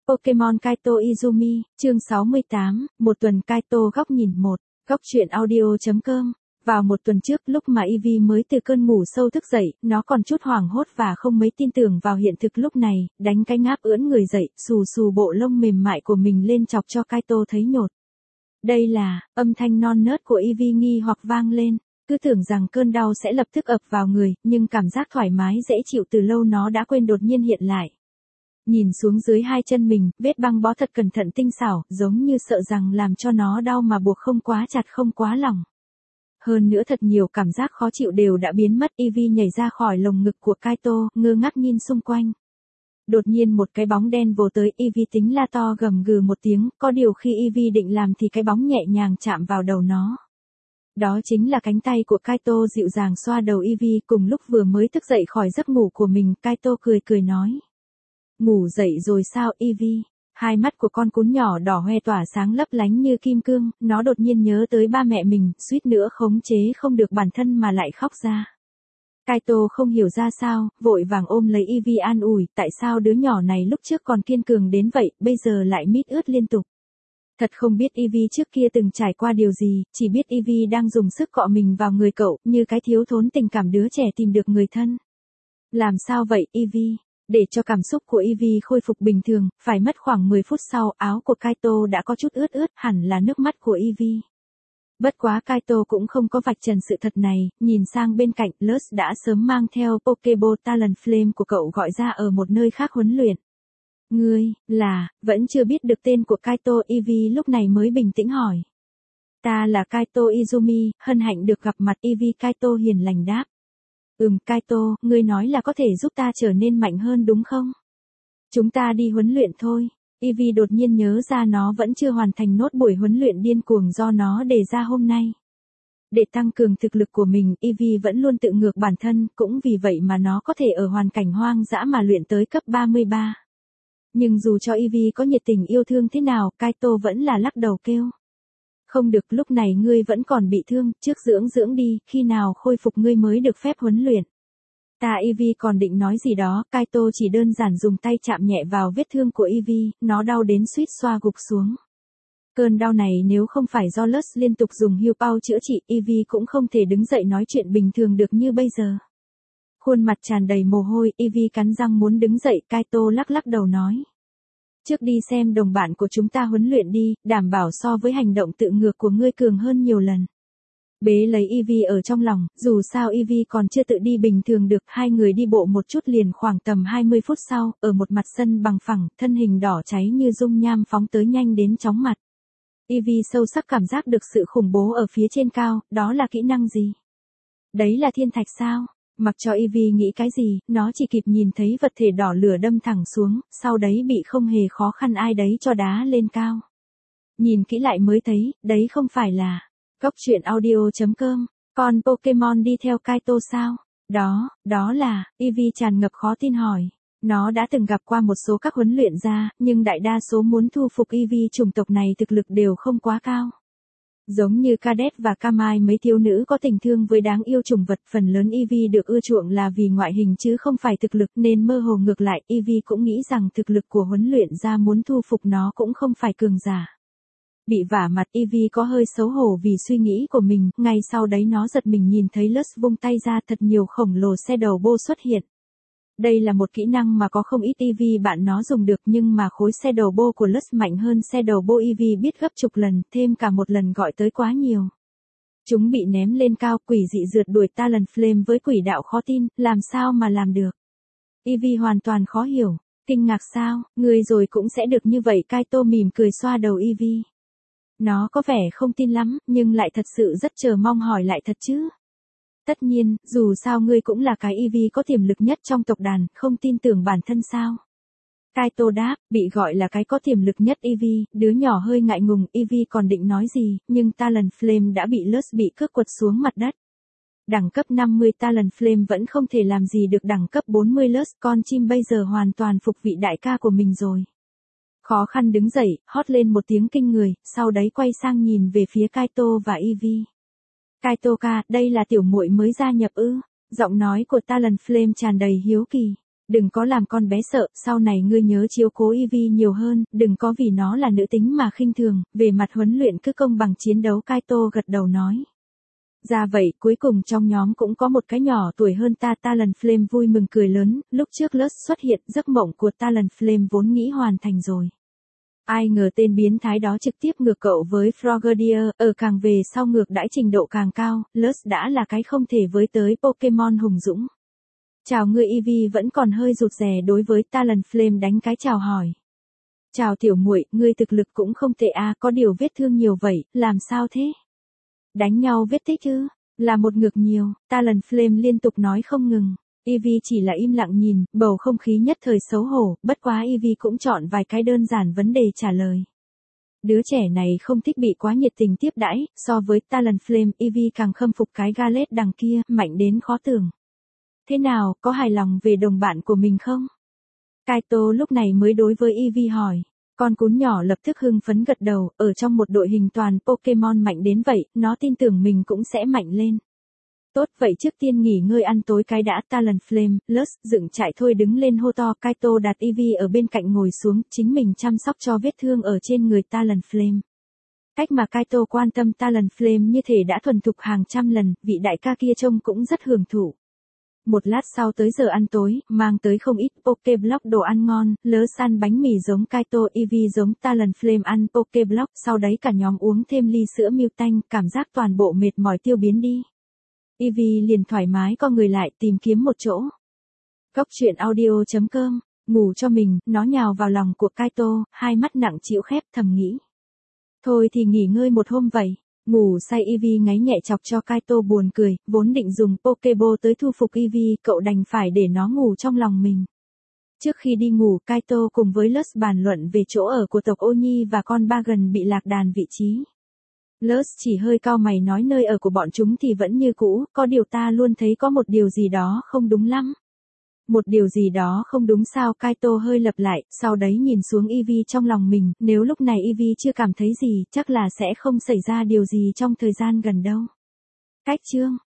Pokemon Kaito Izumi, chương 68, một tuần Kaito góc nhìn một, góc truyện audio.com. Vào một tuần trước lúc mà Eevee mới từ cơn ngủ sâu thức dậy, nó còn chút hoảng hốt và không mấy tin tưởng vào hiện thực lúc này, đánh cái ngáp ưỡn người dậy, xù xù bộ lông mềm mại của mình lên chọc cho Kaito thấy nhột. Đây là, âm thanh non nớt của Eevee nghi hoặc vang lên, cứ tưởng rằng cơn đau sẽ lập tức ập vào người, nhưng cảm giác thoải mái dễ chịu từ lâu nó đã quên đột nhiên hiện lại. Nhìn xuống dưới hai chân mình, vết băng bó thật cẩn thận tinh xảo, giống như sợ rằng làm cho nó đau mà buộc không quá chặt không quá lỏng. Hơn nữa thật nhiều cảm giác khó chịu đều đã biến mất. Eevee nhảy ra khỏi lồng ngực của Kaito, ngơ ngác nhìn xung quanh. Đột nhiên một cái bóng đen vồ tới, Eevee tính la to gầm gừ một tiếng, có điều khi Eevee định làm thì cái bóng nhẹ nhàng chạm vào đầu nó. Đó chính là cánh tay của Kaito dịu dàng xoa đầu Eevee. Cùng lúc vừa mới thức dậy khỏi giấc ngủ của mình, Kaito cười cười nói. Ngủ dậy rồi sao Eevee? Hai mắt của con cún nhỏ đỏ hoe tỏa sáng lấp lánh như kim cương, nó đột nhiên nhớ tới ba mẹ mình, suýt nữa khống chế không được bản thân mà lại khóc ra. Kaito không hiểu ra sao, vội vàng ôm lấy Eevee an ủi, tại sao đứa nhỏ này lúc trước còn kiên cường đến vậy, bây giờ lại mít ướt liên tục. Thật không biết Eevee trước kia từng trải qua điều gì, chỉ biết Eevee đang dùng sức cọ mình vào người cậu, như cái thiếu thốn tình cảm đứa trẻ tìm được người thân. Làm sao vậy Eevee? Để cho cảm xúc của Eevee khôi phục bình thường, phải mất khoảng 10 phút sau, áo của Kaito đã có chút ướt, hẳn là nước mắt của Eevee. Bất quá Kaito cũng không có vạch trần sự thật này, nhìn sang bên cạnh, Luz đã sớm mang theo Pokeball Talonflame của cậu gọi ra ở một nơi khác huấn luyện. Ngươi, vẫn chưa biết được tên của Kaito. Eevee lúc này mới bình tĩnh hỏi. Ta là Kaito Izumi, hân hạnh được gặp mặt. Eevee. Kaito hiền lành đáp. Kaito, ngươi nói là có thể giúp ta trở nên mạnh hơn đúng không? Chúng ta đi huấn luyện thôi. Eevee đột nhiên nhớ ra nó vẫn chưa hoàn thành nốt buổi huấn luyện điên cuồng do nó đề ra hôm nay. Để tăng cường thực lực của mình, Eevee vẫn luôn tự ngược bản thân, cũng vì vậy mà nó có thể ở hoàn cảnh hoang dã mà luyện tới cấp 33. Nhưng dù cho Eevee có nhiệt tình yêu thương thế nào, Kaito vẫn là lắc đầu kêu. Không được, lúc này ngươi vẫn còn bị thương, trước dưỡng đi, khi nào khôi phục ngươi mới được phép huấn luyện. Eevee còn định nói gì đó, Kaito chỉ đơn giản dùng tay chạm nhẹ vào vết thương của Eevee, nó đau đến suýt xoa gục xuống. Cơn đau này nếu không phải do Luz liên tục dùng heal power chữa trị, Eevee cũng không thể đứng dậy nói chuyện bình thường được như bây giờ. Khuôn mặt tràn đầy mồ hôi, Eevee cắn răng muốn đứng dậy, Kaito lắc đầu nói. Trước đi xem đồng bạn của chúng ta huấn luyện đi, đảm bảo so với hành động tự ngược của ngươi cường hơn nhiều lần. Bế lấy Eevee ở trong lòng, dù sao Eevee còn chưa tự đi bình thường được, hai người đi bộ một chút liền khoảng tầm 20 phút sau, ở một mặt sân bằng phẳng, thân hình đỏ cháy như dung nham phóng tới nhanh đến chóng mặt. Eevee sâu sắc cảm giác được sự khủng bố ở phía trên cao, đó là kỹ năng gì? Đấy là thiên thạch sao? Mặc cho Eevee nghĩ cái gì, nó chỉ kịp nhìn thấy vật thể đỏ lửa đâm thẳng xuống, sau đấy bị không hề khó khăn ai đấy cho đá lên cao. Nhìn kỹ lại mới thấy, đấy không phải là góc truyện audio.com, con Pokemon đi theo Kaito sao? Đó là, Eevee tràn ngập khó tin hỏi. Nó đã từng gặp qua một số các huấn luyện gia, nhưng đại đa số muốn thu phục Eevee chủng tộc này thực lực đều không quá cao. Giống như Cadet và Kamai, mấy thiếu nữ có tình thương với đáng yêu chủng vật, phần lớn Eevee được ưa chuộng là vì ngoại hình chứ không phải thực lực, nên mơ hồ ngược lại, Eevee cũng nghĩ rằng thực lực của huấn luyện gia muốn thu phục nó cũng không phải cường giả. Bị vả mặt, Eevee có hơi xấu hổ vì suy nghĩ của mình, ngay sau đấy nó giật mình nhìn thấy Luz vung tay ra, thật nhiều khổng lồ Shadow Ball xuất hiện. Đây là một kỹ năng mà có không ít Eevee bạn nó dùng được, nhưng mà khối Shadow Ball của Luz mạnh hơn Shadow Ball Eevee biết gấp chục lần, thêm cả một lần gọi tới quá nhiều. Chúng bị ném lên cao, quỷ dị rượt đuổi Talonflame với quỷ đạo khó tin, làm sao mà làm được. Eevee hoàn toàn khó hiểu, kinh ngạc sao, người rồi cũng sẽ được như vậy. Kaito mỉm cười xoa đầu Eevee. Nó có vẻ không tin lắm, nhưng lại thật sự rất chờ mong hỏi lại thật chứ. Tất nhiên, dù sao ngươi cũng là cái Eevee có tiềm lực nhất trong tộc đàn, không tin tưởng bản thân sao? Kaito đáp, bị gọi là cái có tiềm lực nhất Eevee, đứa nhỏ hơi ngại ngùng, Eevee còn định nói gì, nhưng Talonflame đã bị Luz bị cước quật xuống mặt đất. Đẳng cấp 50 Talonflame vẫn không thể làm gì được đẳng cấp 40 Luz, con chim bây giờ hoàn toàn phục vị đại ca của mình rồi. Khó khăn đứng dậy, hót lên một tiếng kinh người, sau đấy quay sang nhìn về phía Kaito và Eevee. Kaito-ka, đây là tiểu muội mới gia nhập ư? Giọng nói của Talonflame tràn đầy hiếu kỳ. Đừng có làm con bé sợ, sau này ngươi nhớ chiếu cố Ivy nhiều hơn, đừng có vì nó là nữ tính mà khinh thường, về mặt huấn luyện cứ công bằng chiến đấu. Kaito gật đầu nói. Ra vậy, cuối cùng trong nhóm cũng có một cái nhỏ tuổi hơn ta. Talonflame vui mừng cười lớn, lúc trước Lust xuất hiện, giấc mộng của Talonflame vốn nghĩ hoàn thành rồi. Ai ngờ tên biến thái đó trực tiếp ngược cậu với Frogadier, ở càng về sau ngược đãi trình độ càng cao, Lust đã là cái không thể với tới Pokemon hùng dũng. Chào ngươi. Eevee vẫn còn hơi rụt rè đối với Talonflame đánh cái chào hỏi. Chào tiểu muội, ngươi thực lực cũng không tệ à, có điều vết thương nhiều vậy, làm sao thế? Đánh nhau vết tích chứ, là một ngược nhiều, Talonflame liên tục nói không ngừng. Eevee chỉ là im lặng nhìn, bầu không khí nhất thời xấu hổ, bất quá Eevee cũng chọn vài cái đơn giản vấn đề trả lời. Đứa trẻ này không thích bị quá nhiệt tình tiếp đãi, so với Talonflame, Eevee càng khâm phục cái Gallet đằng kia, mạnh đến khó tưởng. Thế nào, có hài lòng về đồng bạn của mình không? Kaito lúc này mới đối với Eevee hỏi. Con cún nhỏ lập tức hưng phấn gật đầu, ở trong một đội hình toàn Pokemon mạnh đến vậy, nó tin tưởng mình cũng sẽ mạnh lên. Tốt vậy trước tiên nghỉ ngơi ăn tối cái đã. Talonflame, Lust dựng trại thôi đứng lên hô to. Kaito đặt Eevee ở bên cạnh ngồi xuống, chính mình chăm sóc cho vết thương ở trên người Talonflame. Cách mà Kaito quan tâm Talonflame như thể đã thuần thục hàng trăm lần, vị đại ca kia trông cũng rất hưởng thụ. Một lát sau tới giờ ăn tối, mang tới không ít Pokeblock đồ ăn ngon, Lust ăn bánh mì giống Kaito, Eevee giống Talonflame ăn Pokeblock, sau đấy cả nhóm uống thêm ly sữa Milk tanh, cảm giác toàn bộ mệt mỏi tiêu biến đi. Eevee liền thoải mái co người lại tìm kiếm một chỗ. Góc truyện audio.com, ngủ cho mình, nó nhào vào lòng của Kaito, hai mắt nặng trĩu khép thầm nghĩ. Thôi thì nghỉ ngơi một hôm vậy. Ngủ say. Eevee ngáy nhẹ chọc cho Kaito buồn cười, vốn định dùng Pokeball tới thu phục Eevee, cậu đành phải để nó ngủ trong lòng mình. Trước khi đi ngủ, Kaito cùng với Lust bàn luận về chỗ ở của tộc Oni và con Bagon bị lạc đàn vị trí. Lust chỉ hơi cau mày nói nơi ở của bọn chúng thì vẫn như cũ, có điều ta luôn thấy có một điều gì đó không đúng lắm. Một điều gì đó không đúng sao? Kaito hơi lặp lại, sau đấy nhìn xuống Eevee trong lòng mình, nếu lúc này Eevee chưa cảm thấy gì, chắc là sẽ không xảy ra điều gì trong thời gian gần đâu. Cách chương